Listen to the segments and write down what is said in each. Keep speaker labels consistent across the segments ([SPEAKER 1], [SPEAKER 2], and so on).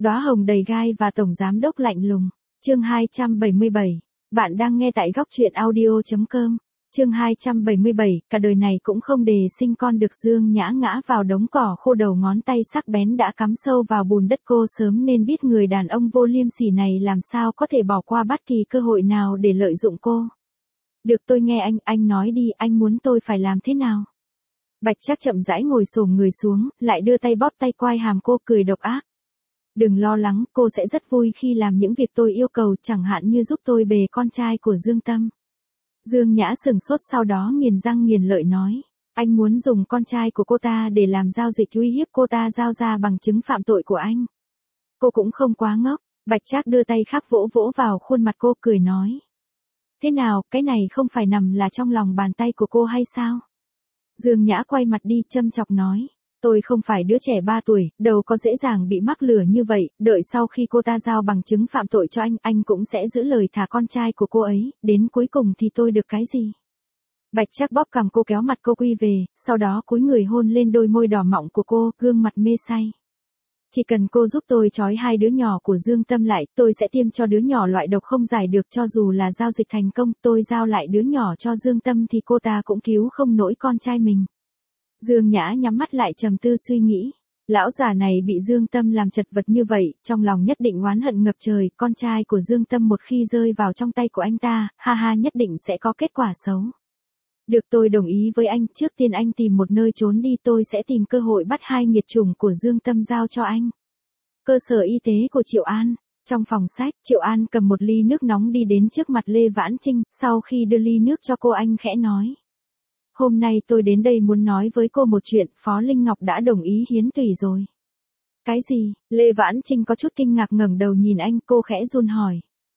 [SPEAKER 1] Đóa hồng đầy gai và tổng giám đốc lạnh lùng. Chương 277. Bạn đang nghe tại góc truyện audio.com. Chương 277, cả đời này cũng không đề sinh con được. Dương Nhã ngã vào đống cỏ khô, đầu ngón tay sắc bén đã cắm sâu vào bùn đất. Cô sớm nên biết người đàn ông vô liêm sỉ này làm sao có thể bỏ qua bất kỳ cơ hội nào để lợi dụng cô. Được, tôi nghe anh nói đi, anh muốn tôi phải làm thế nào? Bạch Trác chậm rãi ngồi xổm người xuống, lại đưa tay bóp tay quai hàm cô, cười độc ác. Đừng lo lắng, cô sẽ rất vui khi làm những việc tôi yêu cầu, chẳng hạn như giúp tôi bề con trai của Dương Tâm. Dương Nhã sừng sốt, sau đó nghiền răng nghiền lợi nói. Anh muốn dùng con trai của cô ta để làm giao dịch uy hiếp cô ta giao ra bằng chứng phạm tội của anh. Cô cũng không quá ngốc. Bạch Trác đưa tay khác vỗ vỗ vào khuôn mặt cô, cười nói. Thế nào, cái này không phải nằm là trong lòng bàn tay của cô hay sao? Dương Nhã quay mặt đi, châm chọc nói. Tôi không phải đứa trẻ 3 tuổi, đâu có dễ dàng bị mắc lừa như vậy, đợi sau khi cô ta giao bằng chứng phạm tội cho anh cũng sẽ giữ lời thả con trai của cô ấy, đến cuối cùng thì tôi được cái gì? Bạch Trác bóp cằm cô, kéo mặt cô quy về, sau đó cúi người hôn lên đôi môi đỏ mọng của cô, gương mặt mê say. Chỉ cần cô giúp tôi trói 2 đứa nhỏ của Dương Tâm lại, tôi sẽ tiêm cho đứa nhỏ loại độc không giải được, cho dù là giao dịch thành công, tôi giao lại đứa nhỏ cho Dương Tâm thì cô ta cũng cứu không nổi con trai mình. Dương Nhã nhắm mắt lại trầm tư suy nghĩ. Lão già này bị Dương Tâm làm chật vật như vậy, trong lòng nhất định oán hận ngập trời, con trai của Dương Tâm một khi rơi vào trong tay của anh ta, nhất định sẽ có kết quả xấu. Được, tôi đồng ý với anh, trước tiên anh tìm một nơi trốn đi, tôi sẽ tìm cơ hội bắt 2 nghiệt chủng của Dương Tâm giao cho anh. Cơ sở y tế của Triệu An. Trong phòng sách, Triệu An cầm một ly nước nóng đi đến trước mặt Lê Vãn Trinh, sau khi đưa ly nước cho cô anh khẽ nói. Hôm nay tôi đến đây muốn nói với cô một chuyện, Phó Linh Ngọc đã đồng ý hiến tủy rồi. Cái gì? Lê Vãn Trinh có chút kinh ngạc ngẩng đầu nhìn anh, cô khẽ run hỏi.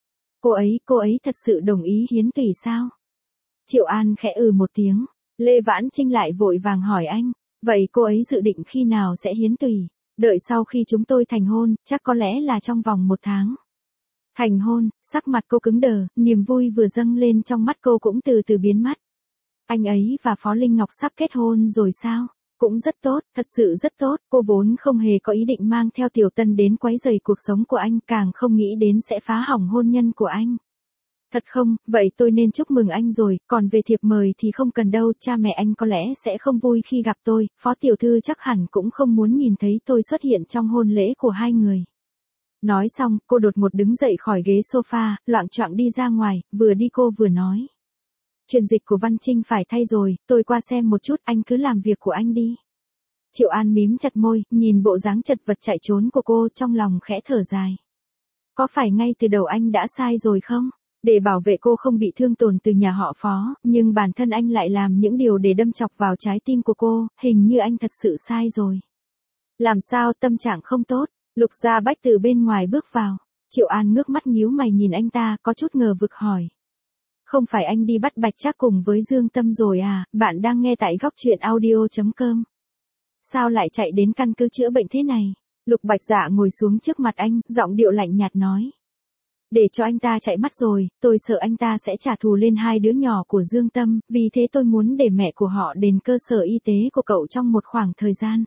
[SPEAKER 1] Cô ấy thật sự đồng ý hiến tủy sao? Triệu An khẽ một tiếng. Lê Vãn Trinh lại vội vàng hỏi anh. Vậy cô ấy dự định khi nào sẽ hiến tủy? Đợi sau khi chúng tôi thành hôn, chắc có lẽ là trong vòng 1 tháng. Thành hôn, sắc mặt cô cứng đờ, niềm vui vừa dâng lên trong mắt cô cũng từ từ biến mất. Anh ấy và Phó Linh Ngọc sắp kết hôn rồi sao? Cũng rất tốt, thật sự rất tốt, cô vốn không hề có ý định mang theo Tiểu Tân đến quấy rầy cuộc sống của anh, càng không nghĩ đến sẽ phá hỏng hôn nhân của anh. Thật không, vậy tôi nên chúc mừng anh rồi, còn về thiệp mời thì không cần đâu, cha mẹ anh có lẽ sẽ không vui khi gặp tôi, Phó tiểu thư chắc hẳn cũng không muốn nhìn thấy tôi xuất hiện trong hôn lễ của 2 người. Nói xong, cô đột ngột đứng dậy khỏi ghế sofa, loạng choạng đi ra ngoài, vừa đi cô vừa nói. Truyền dịch của Văn Trinh phải thay rồi, tôi qua xem một chút, anh cứ làm việc của anh đi. Triệu An mím chặt môi, nhìn bộ dáng chật vật chạy trốn của cô, trong lòng khẽ thở dài. Có phải ngay từ đầu anh đã sai rồi không? Để bảo vệ cô không bị thương tổn từ nhà họ Phó, nhưng bản thân anh lại làm những điều để đâm chọc vào trái tim của cô, hình như anh thật sự sai rồi. Làm sao, tâm trạng không tốt? Lục Gia Bách từ bên ngoài bước vào. Triệu An ngước mắt nhíu mày nhìn anh ta, có chút ngờ vực hỏi. Không phải anh đi bắt Bạch Trác cùng với Dương Tâm rồi à? Bạn đang nghe tại góc truyện audio.com. Sao lại chạy đến căn cứ chữa bệnh thế này? Lục Bạch Dạ ngồi xuống trước mặt anh, giọng điệu lạnh nhạt nói. Để cho anh ta chạy mất rồi, tôi sợ anh ta sẽ trả thù lên 2 đứa nhỏ của Dương Tâm, vì thế tôi muốn để mẹ của họ đến cơ sở y tế của cậu trong một khoảng thời gian.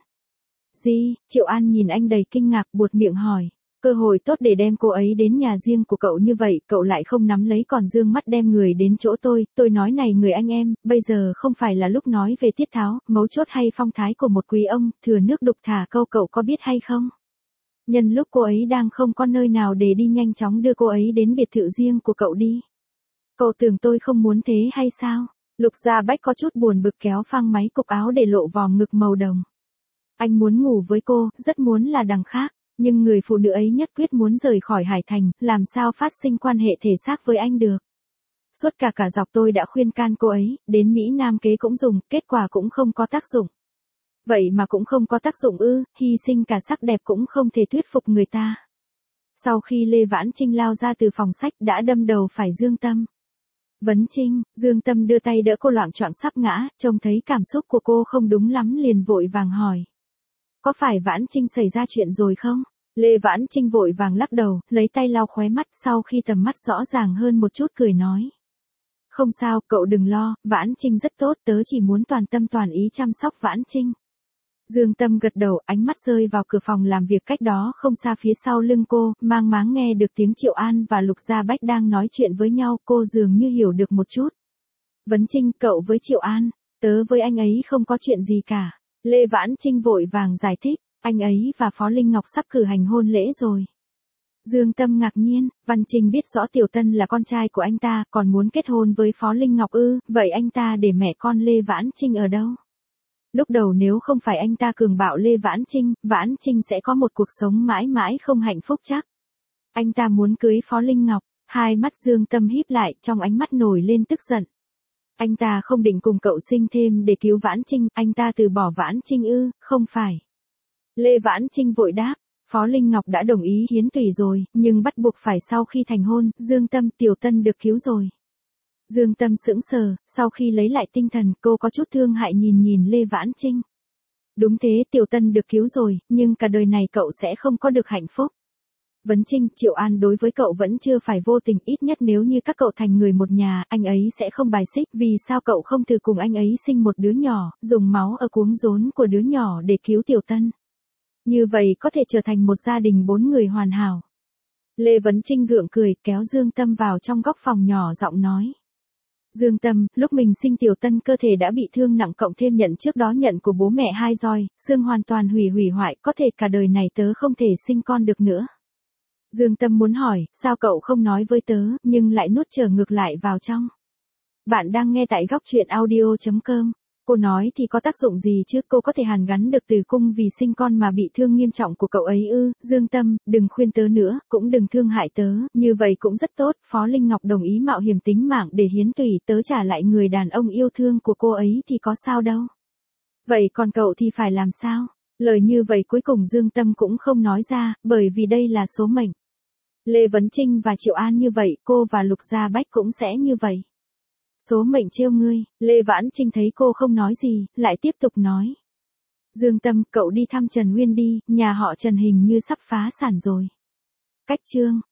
[SPEAKER 1] Gì? Triệu An nhìn anh đầy kinh ngạc, buột miệng hỏi. Cơ hội tốt để đem cô ấy đến nhà riêng của cậu như vậy, cậu lại không nắm lấy còn dương mắt đem người đến chỗ tôi nói này người anh em, bây giờ không phải là lúc nói về tiết tháo, mấu chốt hay phong thái của một quý ông, thừa nước đục thả câu, cậu có biết hay không? Nhân lúc cô ấy đang không có nơi nào để đi, nhanh chóng đưa cô ấy đến biệt thự riêng của cậu đi. Cậu tưởng tôi không muốn thế hay sao? Lục Gia Bách có chút buồn bực kéo phăng máy cục áo để lộ vòm ngực màu đồng. Anh muốn ngủ với cô, rất muốn là đằng khác. Nhưng người phụ nữ ấy nhất quyết muốn rời khỏi Hải Thành, làm sao phát sinh quan hệ thể xác với anh được. Suốt cả dọc tôi đã khuyên can cô ấy, đến Mỹ Nam kế cũng dùng, kết quả cũng không có tác dụng. Vậy mà cũng không có tác dụng ư? Hy sinh cả sắc đẹp cũng không thể thuyết phục người ta. Sau khi Lê Vãn Trinh lao ra từ phòng sách đã đâm đầu phải Dương Tâm. Vấn Trinh, Dương Tâm đưa tay đỡ cô loạng choạng sắp ngã, trông thấy cảm xúc của cô không đúng lắm liền vội vàng hỏi. Có phải Vãn Trinh xảy ra chuyện rồi không? Lê Vãn Trinh vội vàng lắc đầu, lấy tay lau khóe mắt, sau khi tầm mắt rõ ràng hơn một chút cười nói. Không sao, cậu đừng lo, Vãn Trinh rất tốt, tớ chỉ muốn toàn tâm toàn ý chăm sóc Vãn Trinh. Dương Tâm gật đầu, ánh mắt rơi vào cửa phòng làm việc cách đó không xa phía sau lưng cô, mang máng nghe được tiếng Triệu An và Lục Gia Bách đang nói chuyện với nhau, cô dường như hiểu được một chút. Vấn Trinh, cậu với Triệu An, tớ với anh ấy không có chuyện gì cả. Lê Vãn Trinh vội vàng giải thích, anh ấy và Phó Linh Ngọc sắp cử hành hôn lễ rồi. Dương Tâm ngạc nhiên, Văn Trinh biết rõ Tiểu Tân là con trai của anh ta, còn muốn kết hôn với Phó Linh Ngọc ư, vậy anh ta để mẹ con Lê Vãn Trinh ở đâu? Lúc đầu nếu không phải anh ta cường bạo Lê Vãn Trinh sẽ có một cuộc sống mãi mãi không hạnh phúc chắc. Anh ta muốn cưới Phó Linh Ngọc, hai mắt Dương Tâm híp lại, trong ánh mắt nổi lên tức giận. Anh ta không định cùng cậu sinh thêm để cứu Vãn Trinh, anh ta từ bỏ Vãn Trinh ư, không phải. Lê Vãn Trinh vội đáp, Phó Linh Ngọc đã đồng ý hiến tủy rồi, nhưng bắt buộc phải sau khi thành hôn, Dương Tâm, Tiểu Tân được cứu rồi. Dương Tâm sững sờ, sau khi lấy lại tinh thần, cô có chút thương hại nhìn Lê Vãn Trinh. Đúng thế, Tiểu Tân được cứu rồi, nhưng cả đời này cậu sẽ không có được hạnh phúc. Vấn Trinh, Triệu An đối với cậu vẫn chưa phải vô tình, ít nhất nếu như các cậu thành người một nhà, anh ấy sẽ không bài xích, vì sao cậu không thử cùng anh ấy sinh một đứa nhỏ, dùng máu ở cuống rốn của đứa nhỏ để cứu Tiểu Tân. Như vậy có thể trở thành một gia đình 4 người hoàn hảo. Lê Vấn Trinh gượng cười, kéo Dương Tâm vào trong góc phòng nhỏ giọng nói. Dương Tâm, lúc mình sinh Tiểu Tân cơ thể đã bị thương nặng, cộng thêm nhận trước đó nhận của bố mẹ 2 roi, xương hoàn toàn hủy hoại, có thể cả đời này tớ không thể sinh con được nữa. Dương Tâm muốn hỏi, sao cậu không nói với tớ, nhưng lại nuốt trở ngược lại vào trong. Bạn đang nghe tại góc truyện audio.com. Cô nói thì có tác dụng gì chứ, cô có thể hàn gắn được tử cung vì sinh con mà bị thương nghiêm trọng của cậu ấy ư? Dương Tâm, đừng khuyên tớ nữa, cũng đừng thương hại tớ, như vậy cũng rất tốt. Phó Linh Ngọc đồng ý mạo hiểm tính mạng để hiến tủy, tớ trả lại người đàn ông yêu thương của cô ấy thì có sao đâu. Vậy còn cậu thì phải làm sao? Lời như vậy cuối cùng Dương Tâm cũng không nói ra, bởi vì đây là số mệnh. Lê Vấn Trinh và Triệu An như vậy, cô và Lục Gia Bách cũng sẽ như vậy. Số mệnh trêu ngươi, Lê Vãn Trinh thấy cô không nói gì, lại tiếp tục nói. Dương Tâm, cậu đi thăm Trần Nguyên đi, nhà họ Trần hình như sắp phá sản rồi. Cách chương.